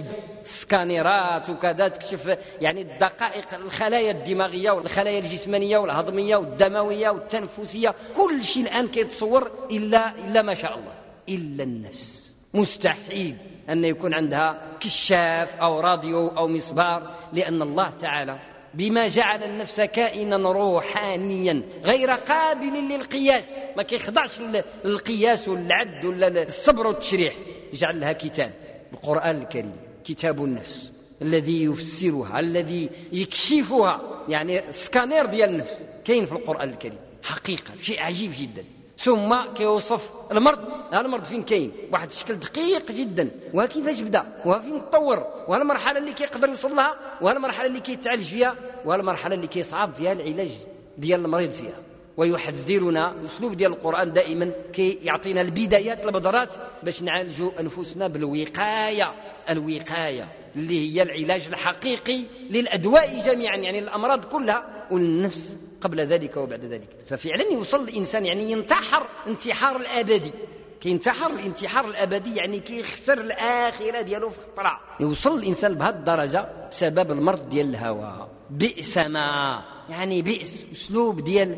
سكانيرات وكذا تكشف يعني الدقائق، الخلايا الدماغية والخلايا الجسمانية والهضمية والدموية والتنفسية، كل شيء الآن كيتصور إلا ما شاء الله، إلا النفس. مستحيل أن يكون عندها كشاف أو راديو أو مسبار، لأن الله تعالى بما جعل النفس كائنا روحانيا غير قابل للقياس، ما كيخضعش للقياس والعد ولا الصبر والتشريح. جعل لها كتاب القرآن الكريم، كتاب النفس الذي يفسرها، الذي يكشفها. يعني سكانير ديال النفس كاين في القرآن الكريم حقيقة، شيء عجيب جدا. ثم كيوصف المرض فين كاين، واحد الشكل دقيق جدا، وكيفاش بدا وفين تطور، والمرحله اللي كيقدر يوصل لها، والمرحله اللي كيتعالج فيها، والمرحله اللي كيصعب فيها العلاج ديال المريض فيها. ويحذرنا الاسلوب ديال القرآن دائما كي يعطينا البدايات البذرات باش نعالجوا انفسنا بالوقايه، الوقايه اللي هي العلاج الحقيقي للادواء جميعا، يعني الامراض كلها والنفس قبل ذلك وبعد ذلك. ففعلا يوصل الإنسان يعني ينتحر انتحار الأبدي، كينتحر الانتحار الأبدي، يعني كيخسر الآخرة ديالو في خطرة. يوصل الإنسان بهذه الدرجة بسبب المرض ديال الهوى. بئس ما يعني بئس، أسلوب ديال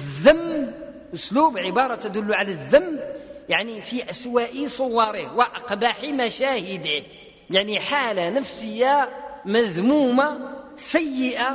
الذم، أسلوب عبارة تدل على الذم يعني في أسوأ صوره وأقبح مشاهده، يعني حالة نفسية مذمومة سيئة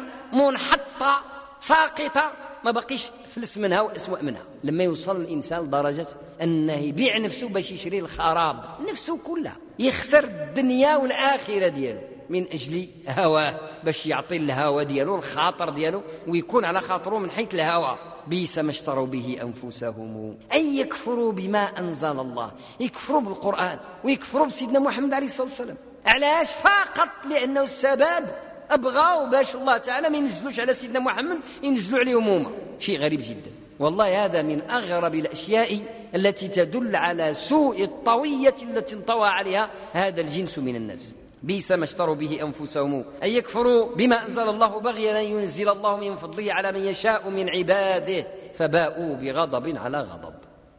منحطة ساقطة، ما بقيش فلس منها وأسوأ منها. لما يوصل الإنسان لدرجة أنه يبيع نفسه باش يشري الخراب، نفسه كلها يخسر الدنيا والآخرة دياله من أجل هواه، باش يعطي الهوى دياله الخاطر دياله ويكون على خاطره من حيث الهوى. بئس ما اشتروا به أنفسهم أن يكفروا بما أنزل الله، يكفروا بالقرآن ويكفروا بسيدنا محمد عليه الصلاة والسلام. علاش؟ فقط لأنه السبب أبغاوا باش الله تعالى ما ينزلوش على سيدنا محمد، ينزلوا عليهم هما. شيء غريب جدا والله، هذا من أغرب الأشياء التي تدل على سوء الطوية التي انطوى عليها هذا الجنس من الناس. بئس ما اشتروا به أنفسهم أن يكفروا بما أنزل الله بغيا أن ينزل الله من فضله على من يشاء من عباده، فباءوا بغضب على غضب.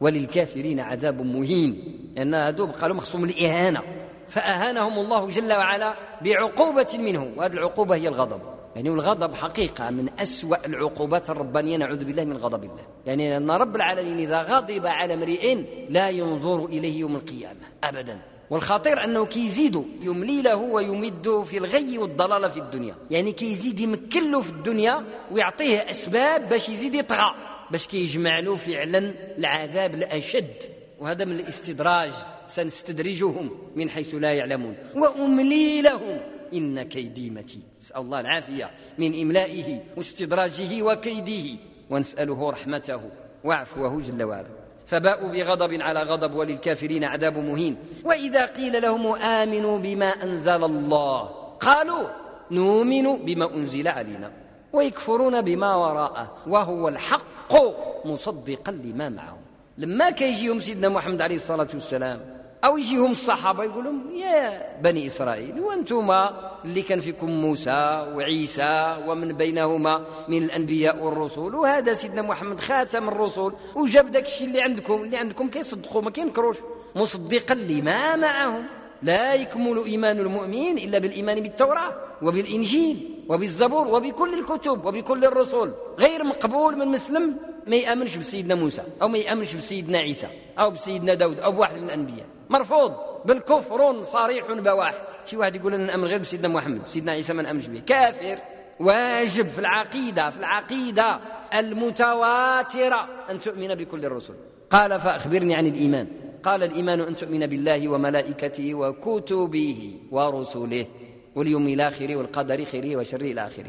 وللكافرين عذاب مهين، لأن هذو بقى لهم خصهم الإهانة، فأهانهم الله جل وعلا بعقوبة منه، وهذه العقوبة هي الغضب. يعني الغضب حقيقة من أسوأ العقوبات الربانية، نعوذ بالله من غضب الله. يعني أن رب العالمين إذا غضب على امرئ لا ينظر إليه يوم القيامة أبدا. والخطير أنه كيزيد يملي له ويمده في الغي والضلال في الدنيا، يعني كيزيد يمكله في الدنيا ويعطيه أسباب باش يزيد يطغى، باش كيجمع له فعلا العذاب الأشد. وهذا من الاستدراج، سنستدرجهم من حيث لا يعلمون وأملي لهم إن كيدي متين. نسأل الله العافية من إملائه واستدراجه وكيده، ونسأله رحمته وعفوه جل وعلا. فباءوا بغضب على غضب وللكافرين عذاب مهين. وإذا قيل لهم آمنوا بما أنزل الله قالوا نؤمن بما أنزل علينا ويكفرون بما وراءه وهو الحق مصدقا لما معهم. لما كيجيهم سيدنا محمد عليه الصلاة والسلام أو يجيهم الصحابة يقولون يا بني إسرائيل، وأنتما اللي كان فيكم موسى وعيسى ومن بينهما من الأنبياء والرسول، وهذا سيدنا محمد خاتم الرسل وجاب داك الشيء اللي عندكم كيصدقوا ما كينكروش، مصدقا لما معهم. لا يكمل إيمان المؤمن إلا بالإيمان بالتوراة وبالإنجيل وبالزبور وبكل الكتب وبكل الرسل. غير مقبول من مسلم ما يأمنش بسيدنا موسى أو ما يأمنش بسيدنا عيسى أو بسيدنا داود أو بواحد من الأنبياء، مرفوض بالكفر صريح بواح. شي واحد يقول أنا نأمن غير بسيدنا محمد، سيدنا عيسى ما نأمنش به، كافر. واجب في العقيدة المتواترة أن تؤمن بكل الرسل. قال فأخبرني عن الإيمان. قال الإيمان أن تؤمن بالله وملائكته وكتبه ورسله واليوم الآخر والقدر خيره وشره إلى آخره،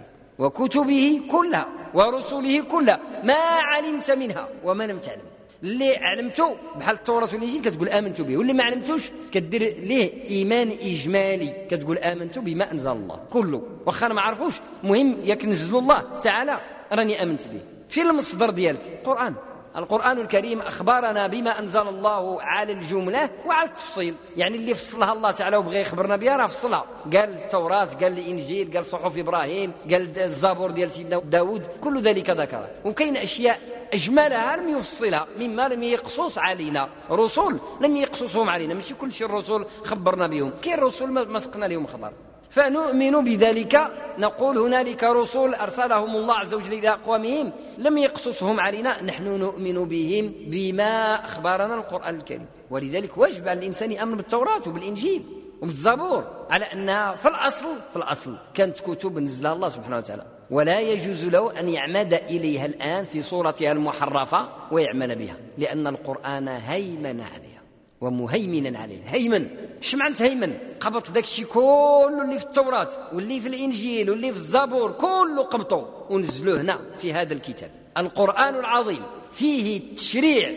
وكتبه كلها ورسله كلها ما علمت منها وما لم تعلم. اللي علمته بحال التوراة والإنجيل كتقول آمنت به، واللي ما علمتوش كدير ليه إيمان إجمالي، كتقول آمنت بما أنزل الله كله، واخا ما عرفوش مهم ياك نزل الله تعالى راني آمنت به. في المصدر ديالك القرآن الكريم أخبرنا بما أنزل الله على الجملة وعلى التفصيل، يعني اللي فصلها الله تعالى وبغى يخبرنا بها راه فصلها، قال التوراة، قال الإنجيل، قال صحف إبراهيم، قال الزبور ديال سيدنا داود، كل ذلك ذكر. وكاين أشياء أجملها لم يفصلها مما لم يقصص علينا، رسول لم يقصصهم علينا، ماشي كل شيء الرسول خبرنا بهم، كاين رسول ما سقنا لهم خبر. فنؤمن بذلك، نقول هنالك رسول أرسلهم الله عز وجل إلى أقوامهم لم يقصصهم علينا، نحن نؤمن بهم بما أخبرنا القرآن الكريم. ولذلك واجب على الإنسان يؤمن بالتوراة وبالإنجيل وبالزبور على أنها في الأصل كانت كتب نزلها الله سبحانه وتعالى، ولا يجوز له أن يعمد إليها الآن في صورتها المحرفة ويعمل بها، لأن القرآن هيمن عليها ومهيمنا عليه. هيمن، اش معنى هيمن؟ قبط داك الشيء كله اللي في التوراة واللي في الإنجيل واللي في الزبور كله قبطه ونزلوه هنا في هذا الكتاب القرآن العظيم. فيه التشريع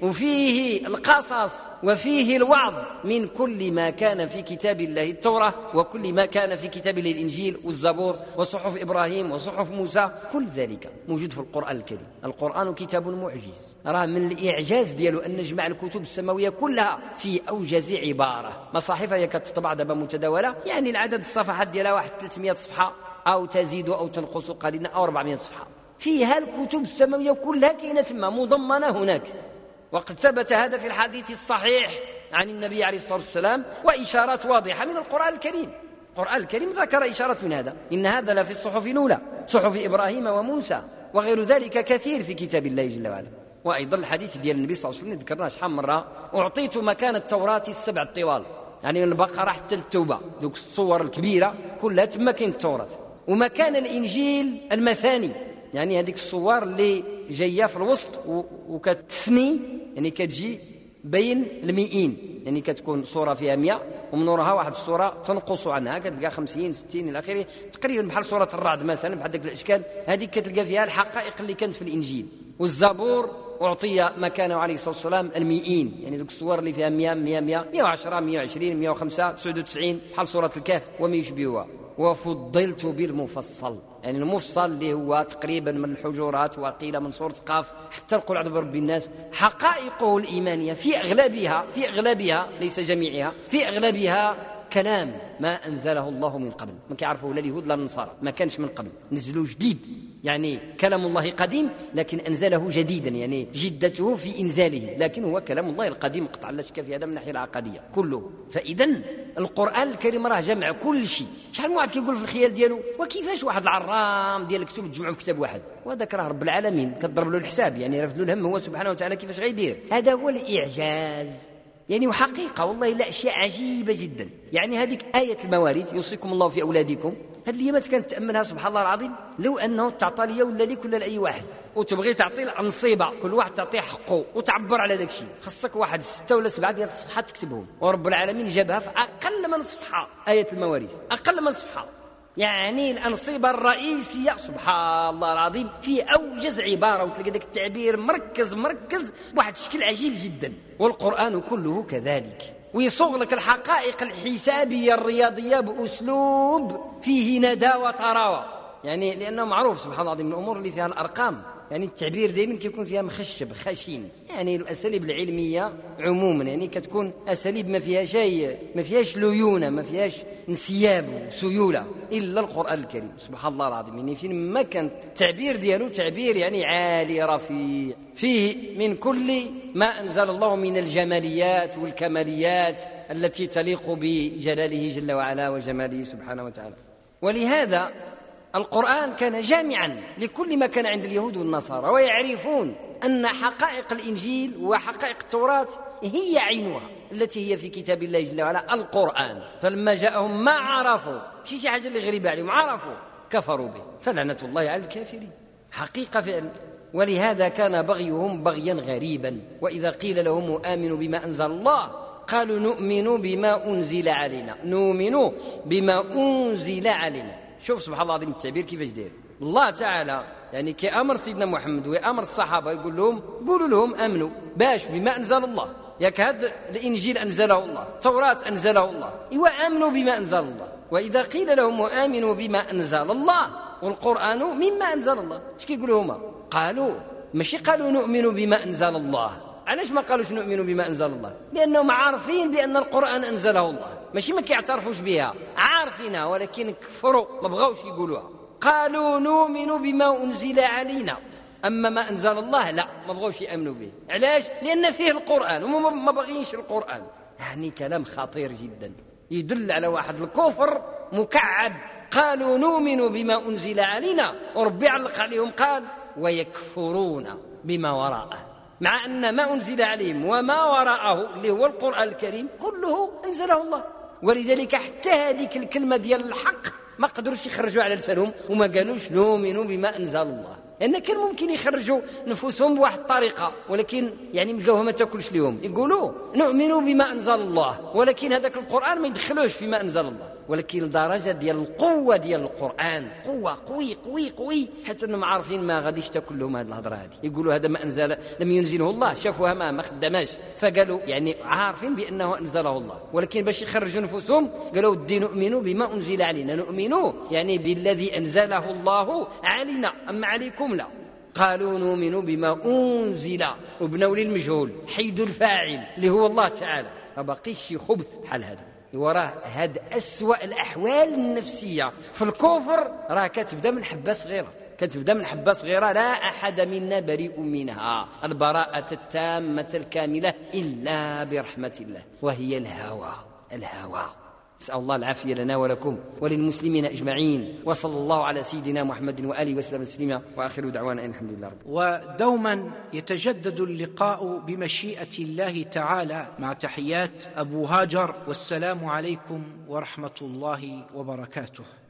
وفيه القصص وفيه الوعظ من كل ما كان في كتاب الله التوراة وكل ما كان في كتاب الله الإنجيل والزبور وصحف إبراهيم وصحف موسى، كل ذلك موجود في القرآن الكريم. القرآن كتاب معجز، راه من الإعجاز دياله أن نجمع الكتب السماوية كلها في أوجز عبارة. مصاحفها هي كتطبع دابا متداولة، يعني العدد الصفحات ديالها واحد 300 صفحة أو تزيد أو تنقص قليلا أو 400 صفحة، فيها الكتب السماوية كلها كاينة تما مضمنة هناك. وقد ثبت هذا في الحديث الصحيح عن النبي عليه الصلاة والسلام، وإشارات واضحة من القرآن الكريم. القرآن الكريم ذكر إشارات من هذا، إن هذا لفي الصحف الأولى صحف إبراهيم وموسى وغير ذلك كثير في كتاب الله جل وعلا. وأيضا الحديث ديال النبي صلى الله عليه وسلم ذكرناه شحال مرة، أعطيت مكان التوراة 7 طوال، يعني من البقرة حتى التوبة، دوك الصور الكبيرة كلها تما كاين التوراة. ومكان الإنجيل المثاني، يعني هذيك الصور اللي جايه في الوسط وكتثني، يعني كتجي بين المئين، يعني كتكون صوره فيها 100 ومن وراها واحد الصوره تنقص عنها، كتلقى 50 60 الى اخره، تقريبا بحال صوره الرعد مثلا، بحال ديك الاشكال هذيك كتلقى فيها الحقائق اللي كانت في الانجيل. والزبور اعطي مكانه عليه الصلاه والسلام 100، يعني ذوك الصور اللي فيها 100 100 100 110 120 105 99 بحال صوره الكهف وما يشبهها. وفضلت بالمفصل، يعني المفصل اللي هو تقريبا من الحجرات وقيل من سورة قاف حتى القول أعوذ برب الناس، حقائقه الإيمانية في أغلبها ليس جميعها، في أغلبها كلام ما أنزله الله من قبل، ما كيعرفه لا اليهود لا النصارى، ما كانش من قبل، نزلوا جديد، يعني كلام الله قديم لكن أنزله جديدا، يعني جدته في إنزاله، لكن هو كلام الله القديم قطعا لا شك في هذا من الناحية العقدية كله. فإذا القرآن الكريم راه جمع كل شيء. شحال من واحد كيقول في الخيال ديالو وكيفاش واحد العرام ديال الكتب تجمعوا في كتاب واحد، وهذاك راه رب العالمين كضرب له الحساب، يعني رفد له الهم هو سبحانه وتعالى كيفاش غيدير. هذا هو الإعجاز، يعني وحقيقة والله لا أشياء عجيبة جدا. يعني هذيك آية المواريث يوصيكم الله في أولادكم، هذه اليامات كانت تأملها سبحان الله العظيم، لو أنه تعطى لي ولا ليك ولا لأي واحد وتبغي تعطي الأنصيبة كل واحد تعطيه حقه وتعبر على ذاك الشيء، خصك واحد 6 ولا 7 ديال الصفحات تكتبهم، ورب العالمين جابها في أقل من صفحة. آية المواريث أقل من صفحة، يعني الأنصبة الرئيسية سبحان الله العظيم في أوجز عبارة، وتلقى ذاك التعبير مركز بواحد الشكل عجيب جدا. والقرآن كله كذلك، ويصوغ لك الحقائق الحسابية الرياضية بأسلوب فيه ندى وطراوة، يعني لأنه معروف سبحان الله العظيم من الأمور اللي فيها الأرقام، يعني التعبير دائما كيكون فيها مخشب خشين. يعني الأساليب العلمية عموما يعني كتكون أساليب ما فيها شيء، ما فيهاش ليونة، ما فيهاش انسياب وسيولة إلا القرآن الكريم سبحان الله العظيم. يعني فين ما كانت التعبير ديالو تعبير يعني عالي رفيع، فيه من كل ما أنزل الله من الجماليات والكماليات التي تليق بجلاله جل وعلا وجماله سبحانه وتعالى. ولهذا القرآن كان جامعا لكل ما كان عند اليهود والنصارى، ويعرفون أن حقائق الإنجيل وحقائق التوراة هي عينها التي هي في كتاب الله جل وعلا القرآن. فلما جاءهم ما عرفوا شي حاجة اللي غريبة عليهم عرفوا كفروا به، فلعنة الله على الكافرين حقيقة فعلا. ولهذا كان بغيهم بغيا غريبا، وإذا قيل لهم آمنوا بما أنزل الله قالوا نؤمن بما أنزل علينا، نؤمن بما أنزل علينا. شوف سبحان الله العظيم التعبير كيفاش داير الله تعالى، يعني كأمر سيدنا محمد وأمر الصحابة يقول لهم قولوا لهم آمنوا باش بما أنزل الله، ياك هذا الإنجيل أنزله الله، التوراة أنزله الله، إيوا آمنوا بما أنزل الله. وإذا قيل لهم آمنوا بما أنزل الله والقرآن مما أنزل الله، اش كيقولوا هما؟ قالوا ماشي قالوا نؤمن بما أنزل الله. علاش ما قالوش نؤمن بما أنزل الله؟ لأنهم عارفين بأن القرآن أنزله الله، ماشي ما كيعترفوش بها، عارفينها ولكن كفروا ما بغاوش يقولوها. قالوا نؤمن بما أنزل علينا، أما ما أنزل الله لا ما بغاوش يأمنوا به. علاش؟ لأن فيه القرآن وهم ما بغينش القرآن. يعني كلام خطير جدا يدل على واحد الكفر مكعب. قالوا نؤمن بما أنزل علينا، وربي علق عليهم قال ويكفرون بما وراءه، مع أن ما أنزل عليهم وما وراءه اللي هو القرآن الكريم كله أنزله الله. ولذلك حتى هذيك الكلمة ديال الحق ما قدروش يخرجوا على لسانهم وما قالوش نؤمن بما أنزل الله، لأن كان ممكن يخرجوا نفوسهم بواحد الطريقة، ولكن يعني ملقاوها ما تاكلش ليهم، يقولوا نؤمن بما أنزل الله، ولكن هذاك القرآن ما يدخلوش فيما أنزل الله. ولكن الدرجة ديال القوة ديال القرآن قوة قوي حتى أنهم عارفين ما غاديش تاكل لهم هذه الهضرة هذه. يقولوا هذا ما أنزل لم ينزله الله، شافوها ما خدماش، فقالوا يعني عارفين بأنه أنزله الله، ولكن باش يخرجوا نفوسهم قالوا الدين نؤمن بما أنزل علينا، نؤمن يعني بالذي أنزله الله علينا أما عليكم لا. قالوا نؤمن بما أنزل وبنوا للمجهول حيد الفاعل اللي هو الله تعالى، ما بقيش خبث بحال هذا. وراه هاد أسوأ الأحوال النفسية في الكفر راه كتبدا من حبة صغيرة، لا أحد منا بريء منها، البراءة التامة الكاملة إلا برحمة الله، وهي الهوى. نسأل الله العافية لنا ولكم وللمسلمين أجمعين، وصلى الله على سيدنا محمد وآله وسلم تسليما، وآخر دعوانا أن الحمد لله رب. ودوما يتجدد اللقاء بمشيئة الله تعالى، مع تحيات أبو هاجر، والسلام عليكم ورحمة الله وبركاته.